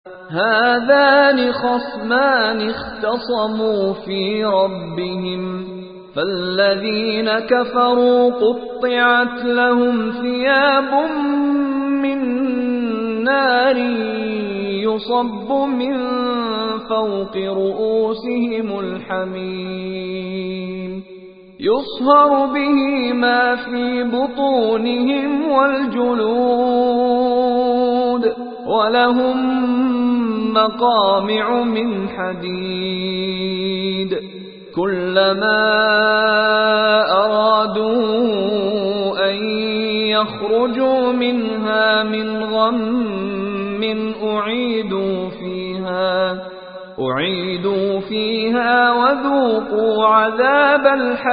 هذان خصمان اختصموا في ربهم فالذين كفروا قطعت لهم ثياب من نار يصب من فوق رؤوسهم الحميم يصهر به ما في بطونهم والجلود ولهم مقامع من حديد كلما أرادوا أن يخرجوا منها من غم أعيدوا فيها وذوقوا عذاب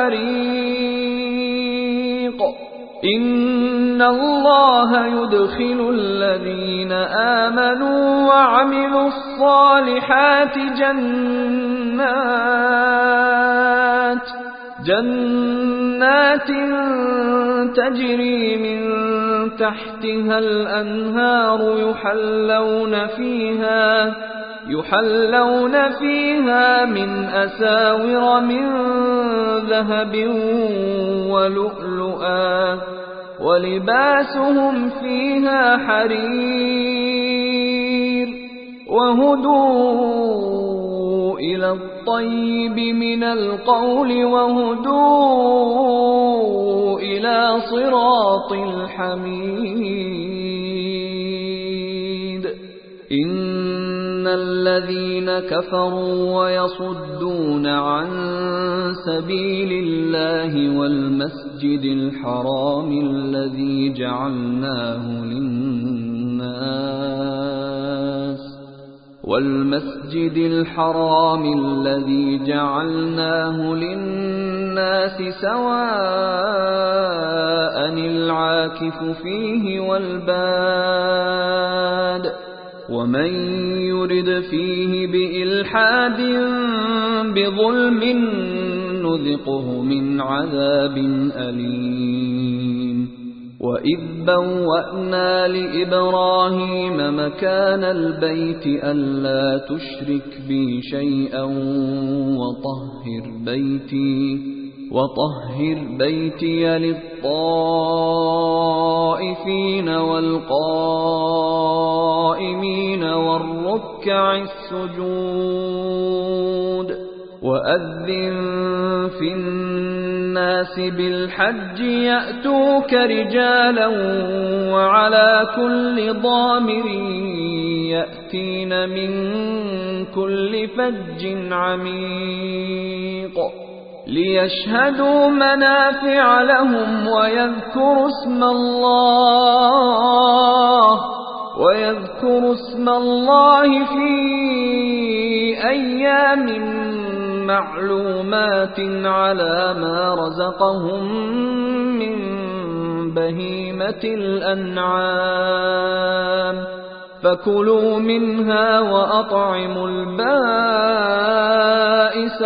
الحريق إن الله يدخل الذين آمنوا وعملوا الصالحات جنات تجري من تحتها الأنهار يحلون فيها من أساور من ذهب ولؤلؤا ولباسهم فيها حرير وهدوا إلى الطيب من القول وهدوا إلى صراط الحميد إن الذين كفروا ويصدون عن سبيل الله والمسجد الحرام الذي جعلناه للناس سواء العاكف فيه والباد ومن يرد فيه بإلحاد بظلم نذقه من عذاب أليم وإذ بوأنا لإبراهيم مكان البيت ألا تشرك بي شيئا وطهر بيتي للطائفين والقائمين والركع السجود وأذن في الناس بالحج يأتوك رجالا وعلى كل ضامر يأتين من كل فج عميق ليشهدوا منافع لهم ويذكروا اسم الله في أيام معلومات على ما رزقهم من بهيمة الأنعام فكلوا منها وأطعموا البائس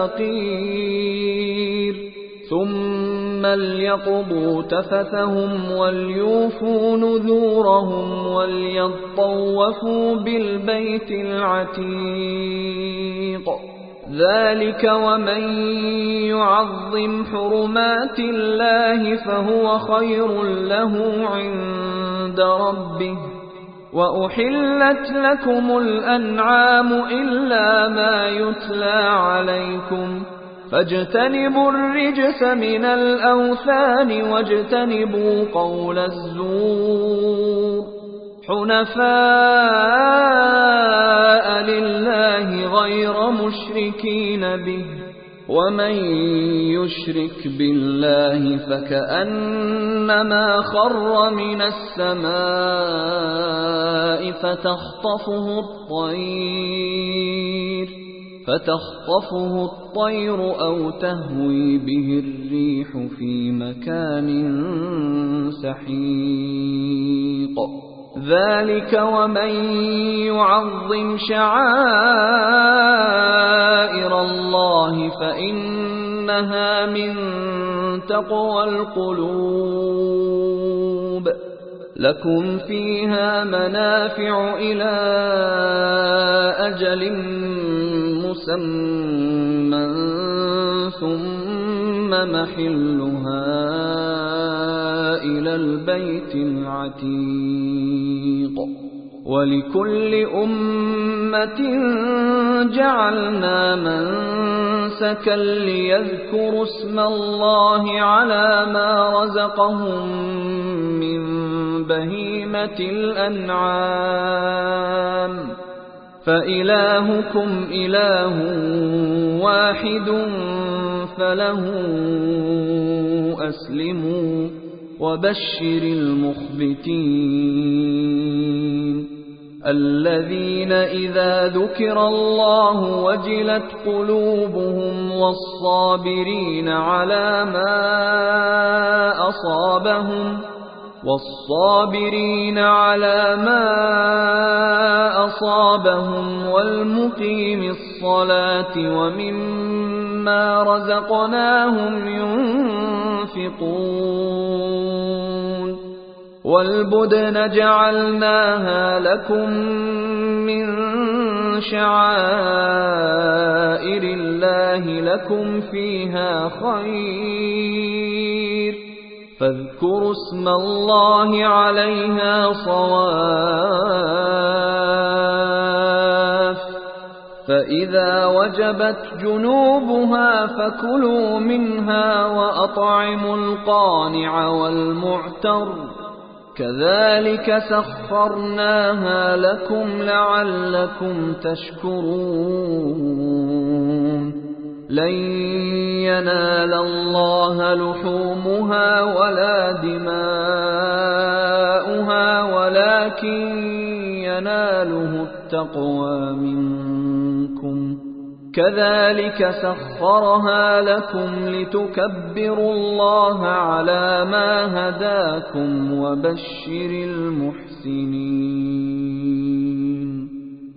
الفقير ثم ليقضوا تفثهم وليوفوا نذورهم وليطوفوا بالبيت العتيق ذلك ومن يعظم حرمات الله فهو خير له عند ربه وأحلت لكم الأنعام إلا ما يتلى عليكم فاجتنبوا الرجس من الأوثان واجتنبوا قول الزور حنفاء لله غير مشركين به ومن يشرك بالله فكأنما خر من السماء فتخطفه الطير أو تهوي به الريح في مكان سحيق ذلك ومن يعظم شعائر الله فإنها من تقوى القلوب لكم فيها منافع إلى أجل مسمى ثم محلها إلى البيت العتيق ولكل أمة جعلنا منسكا ليذكروا اسم الله على ما رزقهم من بهيمة الأنعام فإلهكم إله واحد فله أسلموا وبشر المخبتين الذين إذا ذكر الله وجلت قلوبهم والصابرين على ما أصابهم والمقيم الصلاة ومما رزقناهم ينفقون والبدن جعلناها لكم من شعائر الله لكم فيها خير فاذكروا اسم الله عليها صواف فإذا وجبت جنوبها فكلوا منها وأطعموا القانع والمعتر كذلك سخرناها لكم لعلكم تشكرون لن ينال الله لحومها ولا دماؤها ولكن يناله التقوى منكم كذلك سخرها لكم لتكبروا الله على ما هداكم وبشر المحسنين